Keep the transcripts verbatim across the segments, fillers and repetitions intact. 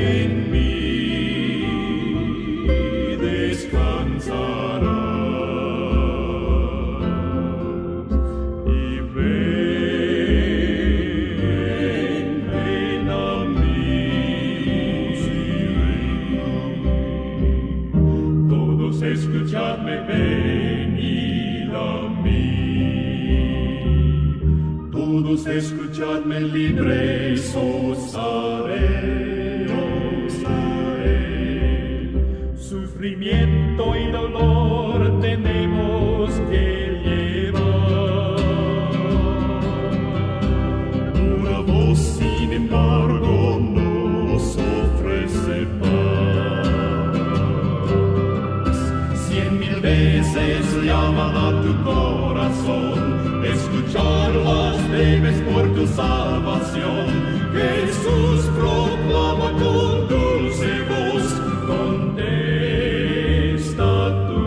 porque en mí descansarás. Y ven, ven a mí, todos escuchadme, venid a mí. Todos escuchadme, libres os haré, os haré. Sufrimiento y dolor tenemos que llevar. Una voz, sin embargo, nos ofrece paz. Cien mil veces llaman a tu corazón, escucharlas debes por tu salvación. Jesús proclama con dulce voz, contesta tu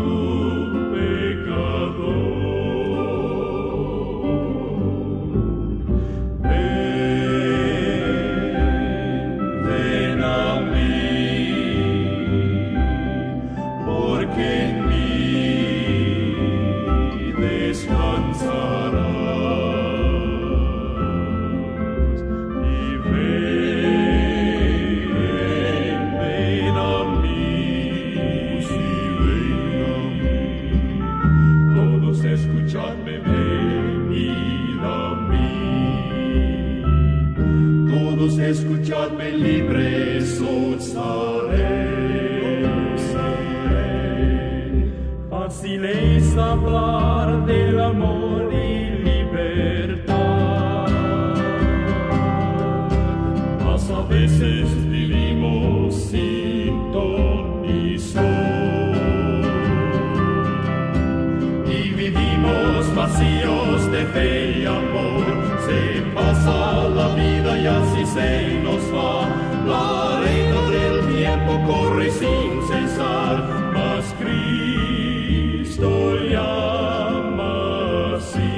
pecador. Ven, ven a mí, porque en mí descansarás. Escuchadme, venid a mí. Todos escuchadme, libres os haré, os haré. Fácil es hablar del amor y libertad, mas a veces vivimos sin ton ni son. Vacíos de fe y amor, se pasa la vida y así se nos va. La arena del tiempo corre sin cesar, mas Cristo llama así.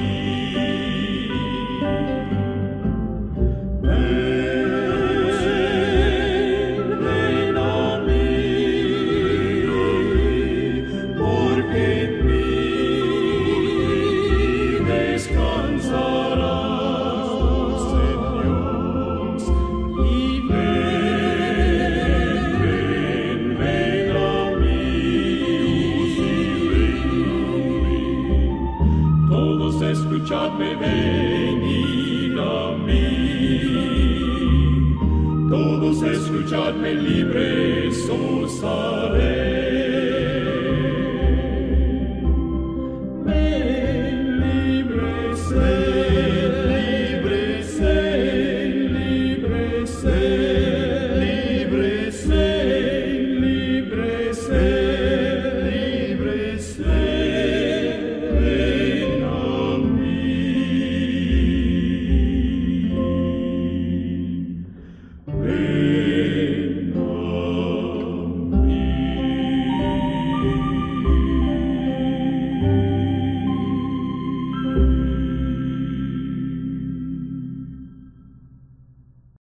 Ven, ven a mí, porque en mí descansarás en Dios. Y ven, ven, ven a mí. Todos escuchadme, venid a mí. Todos escuchadme, libres os haré.